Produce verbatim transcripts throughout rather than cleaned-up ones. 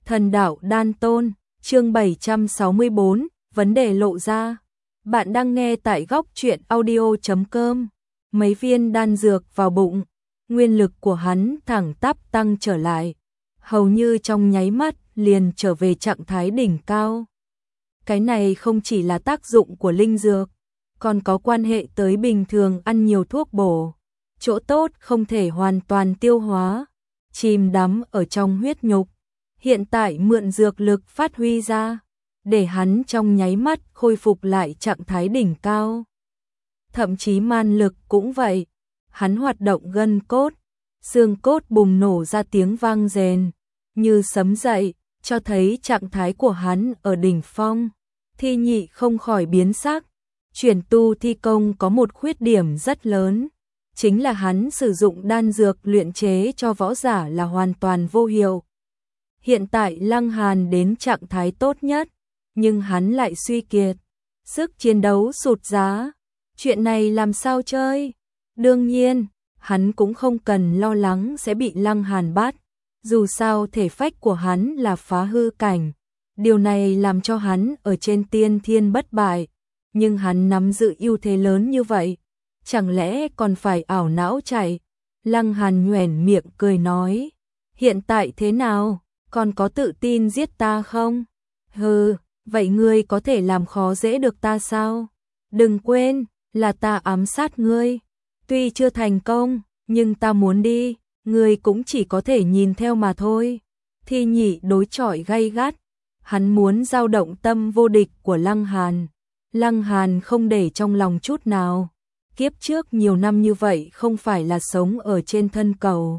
Thần đạo đan tôn, chương bảy trăm sáu mươi bốn, vấn đề lộ ra. Bạn đang nghe tại góc truyện audio chấm com. Mấy viên đan dược vào bụng, nguyên lực của hắn thẳng tắp tăng trở lại, hầu như trong nháy mắt liền trở về trạng thái đỉnh cao. Cái này không chỉ là tác dụng của linh dược, còn có quan hệ tới bình thường ăn nhiều thuốc bổ, chỗ tốt không thể hoàn toàn tiêu hóa, chìm đắm ở trong huyết nhục. Hiện tại mượn dược lực phát huy ra, để hắn trong nháy mắt khôi phục lại trạng thái đỉnh cao. Thậm chí man lực cũng vậy, hắn hoạt động gân cốt, xương cốt bùng nổ ra tiếng vang rền, như sấm dậy, cho thấy trạng thái của hắn ở đỉnh phong. Thi Nhị không khỏi biến sắc, chuyển tu thi công có một khuyết điểm rất lớn, chính là hắn sử dụng đan dược luyện chế cho võ giả là hoàn toàn vô hiệu. Hiện tại Lăng Hàn đến trạng thái tốt nhất, nhưng hắn lại suy kiệt, sức chiến đấu sụt giá. Chuyện này làm sao chơi? Đương nhiên, hắn cũng không cần lo lắng sẽ bị Lăng Hàn bắt, dù sao thể phách của hắn là phá hư cảnh. Điều này làm cho hắn ở trên tiên thiên bất bại, nhưng hắn nắm giữ ưu thế lớn như vậy, chẳng lẽ còn phải ảo não chạy? Lăng Hàn nhoẻn miệng cười nói, hiện tại thế nào? Còn có tự tin giết ta không? Hừ, vậy ngươi có thể làm khó dễ được ta sao? Đừng quên, là ta ám sát ngươi. Tuy chưa thành công, nhưng ta muốn đi, ngươi cũng chỉ có thể nhìn theo mà thôi. Thi Nhị đối chọi gay gắt, hắn muốn dao động tâm vô địch của Lăng Hàn. Lăng Hàn không để trong lòng chút nào. Kiếp trước nhiều năm như vậy không phải là sống ở trên thân cầu.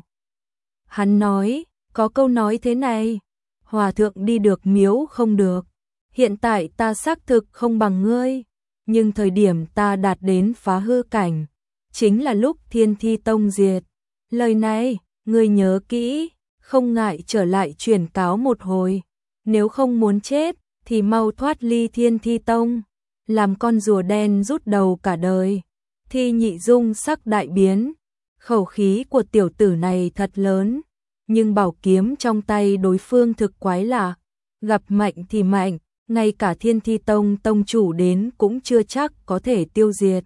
Hắn nói, có câu nói thế này, hòa thượng đi được miếu không được. Hiện tại ta xác thực không bằng ngươi, nhưng thời điểm ta đạt đến phá hư cảnh, chính là lúc Thiên Thi Tông diệt. Lời này, ngươi nhớ kỹ, không ngại trở lại truyền cáo một hồi. Nếu không muốn chết, thì mau thoát ly Thiên Thi Tông, làm con rùa đen rút đầu cả đời. Thi Nhị dung sắc đại biến, khẩu khí của tiểu tử này thật lớn. Nhưng bảo kiếm trong tay đối phương thực quái lạ, gặp mạnh thì mạnh, ngay cả Thiên Thi Tông tông chủ đến cũng chưa chắc có thể tiêu diệt.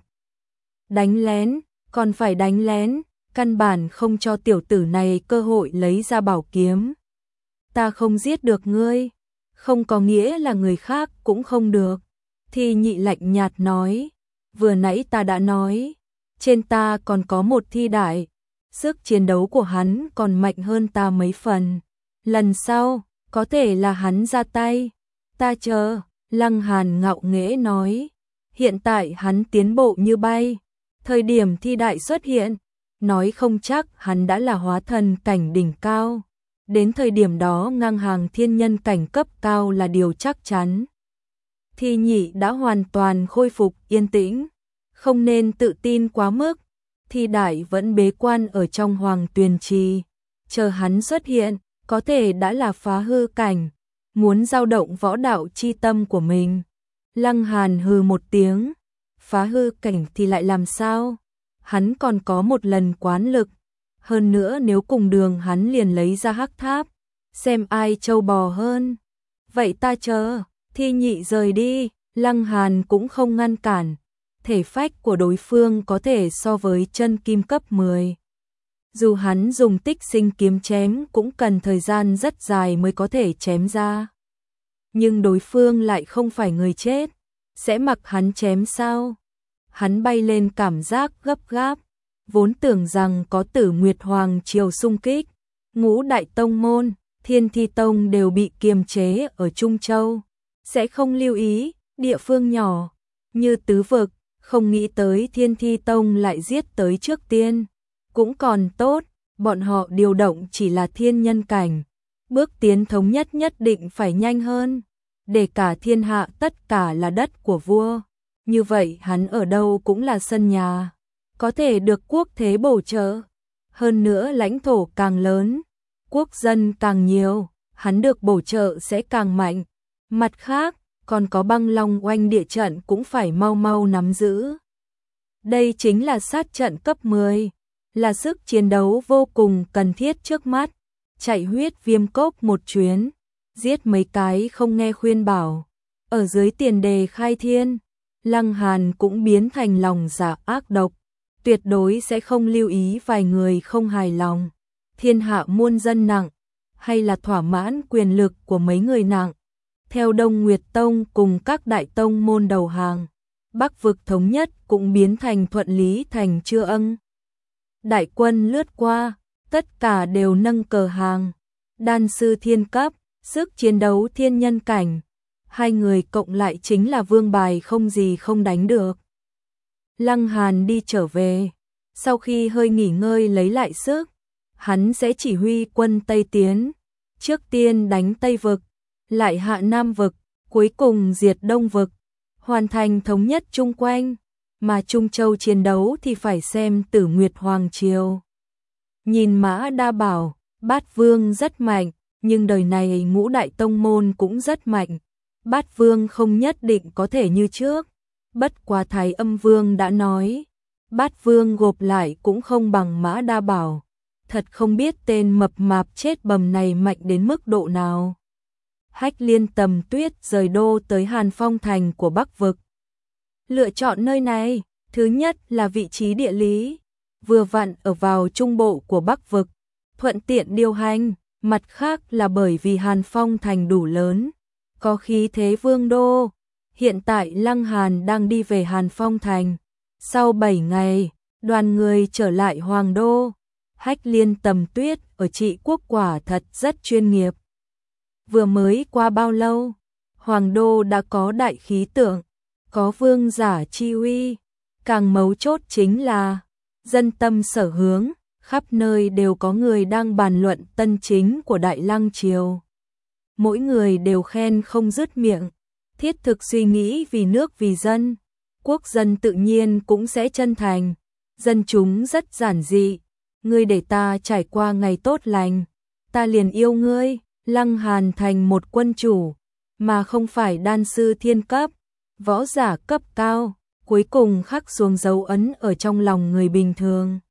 Đánh lén, còn phải đánh lén, căn bản không cho tiểu tử này cơ hội lấy ra bảo kiếm. Ta không giết được ngươi, không có nghĩa là người khác cũng không được. Thi Nhị lạnh nhạt nói, vừa nãy ta đã nói, trên ta còn có một thi đại. Sức chiến đấu của hắn còn mạnh hơn ta mấy phần. Lần sau, có thể là hắn ra tay. Ta chờ, Lăng Hàn ngạo nghễ nói. Hiện tại hắn tiến bộ như bay. Thời điểm thi đại xuất hiện, nói không chắc hắn đã là hóa thần cảnh đỉnh cao. Đến thời điểm đó ngang hàng thiên nhân cảnh cấp cao là điều chắc chắn. Thi Nhị đã hoàn toàn khôi phục yên tĩnh. Không nên tự tin quá mức. Thi đại vẫn bế quan ở trong Hoàng Tuyền Trì, chờ hắn xuất hiện, có thể đã là phá hư cảnh, muốn dao động võ đạo chi tâm của mình. Lăng Hàn hừ một tiếng, phá hư cảnh thì lại làm sao? Hắn còn có một lần quán lực, hơn nữa nếu cùng đường hắn liền lấy ra hắc tháp, xem ai trâu bò hơn. Vậy ta chờ, Thi Nhị rời đi, Lăng Hàn cũng không ngăn cản. Thể phách của đối phương có thể so với chân kim cấp mười. Dù hắn dùng tích sinh kiếm chém cũng cần thời gian rất dài mới có thể chém ra. Nhưng đối phương lại không phải người chết, sẽ mặc hắn chém sao? Hắn bay lên cảm giác gấp gáp, vốn tưởng rằng có Tử Nguyệt Hoàng triều xung kích, ngũ đại tông môn, Thiên Thi Tông đều bị kiềm chế ở Trung Châu, sẽ không lưu ý địa phương nhỏ như Tứ Vực. Không nghĩ tới Thiên Thi Tông lại giết tới trước tiên. Cũng còn tốt, bọn họ điều động chỉ là thiên nhân cảnh. Bước tiến thống nhất nhất định phải nhanh hơn. Để cả thiên hạ tất cả là đất của vua. Như vậy hắn ở đâu cũng là sân nhà. Có thể được quốc thế bổ trợ. Hơn nữa lãnh thổ càng lớn, quốc dân càng nhiều, hắn được bổ trợ sẽ càng mạnh. Mặt khác, còn có Băng Long oanh địa trận cũng phải mau mau nắm giữ. Đây chính là sát trận cấp mười, là sức chiến đấu vô cùng cần thiết trước mắt. Chạy huyết viêm cốc một chuyến, giết mấy cái không nghe khuyên bảo. Ở dưới tiền đề khai thiên, Lăng Hàn cũng biến thành lòng dạ ác độc, tuyệt đối sẽ không lưu ý vài người không hài lòng. Thiên hạ muôn dân nặng, hay là thỏa mãn quyền lực của mấy người nặng. Theo Đông Nguyệt Tông cùng các đại tông môn đầu hàng, Bắc vực thống nhất cũng biến thành thuận lý thành chưa ân. Đại quân lướt qua, tất cả đều nâng cờ hàng. Đan sư thiên cấp, sức chiến đấu thiên nhân cảnh. Hai người cộng lại chính là vương bài không gì không đánh được. Lăng Hàn đi trở về. Sau khi hơi nghỉ ngơi lấy lại sức, hắn sẽ chỉ huy quân Tây tiến. Trước tiên đánh Tây vực, lại hạ Nam vực, cuối cùng diệt Đông vực. Hoàn thành thống nhất chung quanh. Mà Trung Châu chiến đấu thì phải xem Tử Nguyệt Hoàng Triều. Nhìn Mã Đa bảo, Bát Vương rất mạnh, nhưng đời này ngũ đại tông môn cũng rất mạnh. Bát Vương không nhất định có thể như trước. Bất quá Thái Âm Vương đã nói, Bát Vương gộp lại cũng không bằng Mã Đa bảo. Thật không biết tên mập mạp chết bầm này mạnh đến mức độ nào. Hách Liên Tầm Tuyết rời đô tới Hàn Phong thành của Bắc vực. Lựa chọn nơi này, thứ nhất là vị trí địa lý, vừa vặn ở vào trung bộ của Bắc vực, thuận tiện điều hành, mặt khác là bởi vì Hàn Phong thành đủ lớn, có khí thế vương đô. Hiện tại Lăng Hàn đang đi về Hàn Phong thành. Sau bảy ngày, đoàn người trở lại Hoàng đô. Hách Liên Tầm Tuyết ở Trị Quốc quả thật rất chuyên nghiệp. Vừa mới qua bao lâu, Hoàng đô đã có đại khí tượng, có vương giả chi uy, càng mấu chốt chính là dân tâm sở hướng, khắp nơi đều có người đang bàn luận tân chính của Đại Lăng triều. Mỗi người đều khen không dứt miệng, thiết thực suy nghĩ vì nước vì dân, quốc dân tự nhiên cũng sẽ chân thành, dân chúng rất giản dị, ngươi để ta trải qua ngày tốt lành, ta liền yêu ngươi. Lăng Hàn thành một quân chủ, mà không phải đan sư thiên cấp, võ giả cấp cao, cuối cùng khắc xuống dấu ấn ở trong lòng người bình thường.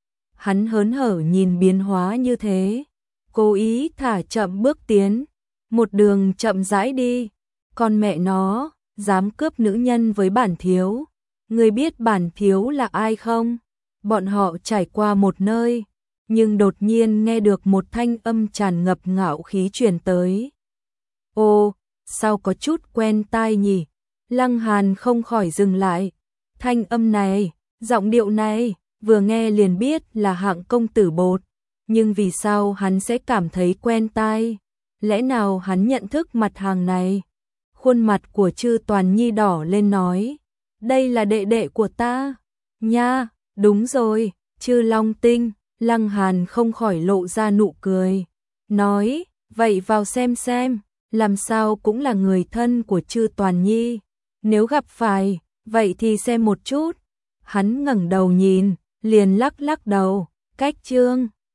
Hắn hớn hở nhìn biến hóa như thế, cố ý thả chậm bước tiến, một đường chậm rãi đi. Con mẹ nó, dám cướp nữ nhân với bản thiếu, ngươi biết bản thiếu là ai không? Bọn họ trải qua một nơi, nhưng đột nhiên nghe được một thanh âm tràn ngập ngạo khí truyền tới. Ô, sao có chút quen tai nhỉ? Lăng Hàn không khỏi dừng lại. Thanh âm này, giọng điệu này, vừa nghe liền biết là hạng công tử bột. Nhưng vì sao hắn sẽ cảm thấy quen tai? Lẽ nào hắn nhận thức mặt hàng này? Khuôn mặt của Chư Toàn Nhi đỏ lên nói. Đây là đệ đệ của ta. Nha, đúng rồi, Chư Long Tinh. Lăng Hàn không khỏi lộ ra nụ cười. Nói, vậy vào xem xem, làm sao cũng là người thân của Chư Toàn Nhi. Nếu gặp phải, vậy thì xem một chút. Hắn ngẩng đầu nhìn, liền lắc lắc đầu, cách trương.